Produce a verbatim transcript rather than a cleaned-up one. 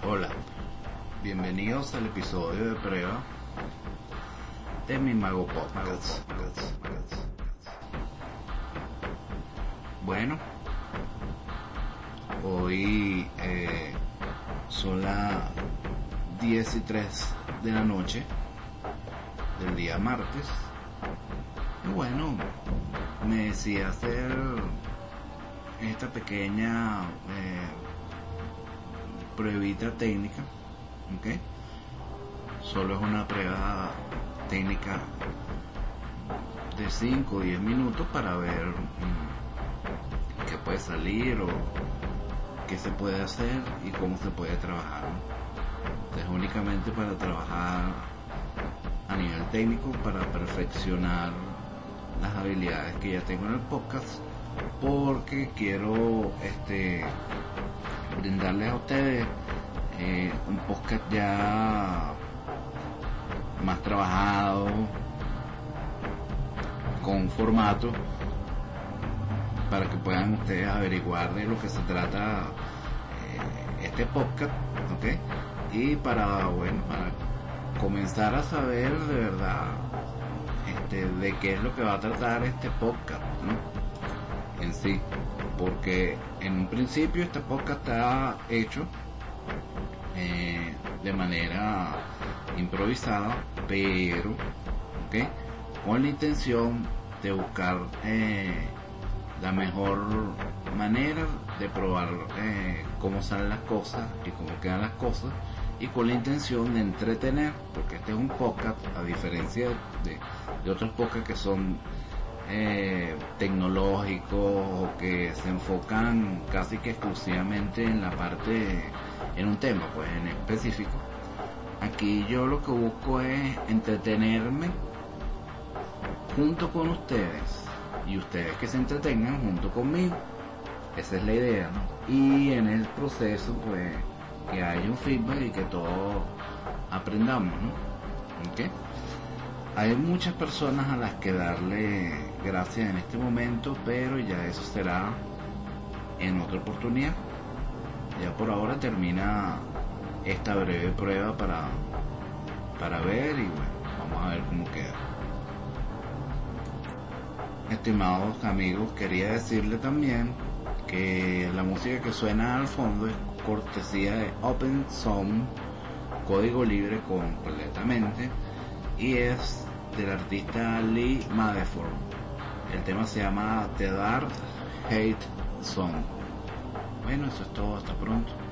Hola, bienvenidos al episodio de prueba de mi Mago Podcast. Bueno, hoy eh, son las diez y tres de la noche del día martes. Y bueno, me decía hacer esta pequeña eh, pruebita técnica, ¿ok? Solo es una prueba técnica de cinco o diez minutos para ver mmm, qué puede salir o qué se puede hacer y cómo se puede trabajar, ¿no? Es únicamente para trabajar a nivel técnico, para perfeccionar las habilidades que ya tengo en el podcast, porque quiero este brindarles a ustedes eh, un podcast ya más trabajado, con un formato para que puedan ustedes averiguar de lo que se trata eh, este podcast, ¿ok? Y para, bueno, para comenzar a saber de verdad este, de qué es lo que va a tratar este podcast, ¿no? En sí, porque en un principio este podcast está hecho eh, de manera improvisada, pero ¿okay? con la intención de buscar eh, la mejor manera de probar eh, cómo salen las cosas y cómo quedan las cosas, y con la intención de entretener, porque este es un podcast a diferencia de, de otros podcasts que son eh, tecnológicos o que se enfocan casi que exclusivamente en la parte, en un tema pues en específico. Aquí yo lo que busco es entretenerme junto con ustedes y ustedes que se entretengan junto conmigo. Esa es la idea, ¿no? Y en el proceso pues que haya un feedback y que todos aprendamos, ¿no? ¿Okay? Hay muchas personas a las que darle gracias en este momento, pero ya eso será en otra oportunidad. Ya por ahora termina esta breve prueba para, para ver y bueno, vamos a ver cómo queda. Estimados amigos, quería decirle también que la música que suena al fondo es cortesía de Open Sound, código libre completamente, y es del artista Lee Madeford. El tema se llama The Dark Hate Song. Bueno, eso es todo, hasta pronto.